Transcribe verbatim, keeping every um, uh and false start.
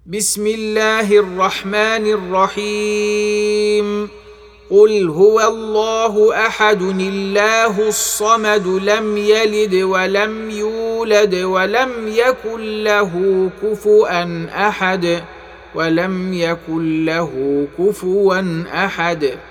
بسم الله الرحمن الرحيم. قل هو الله أحد الله الصمد لم يلد ولم يولد ولم يكن له كفوا أحد ولم يكن له كفوا أحد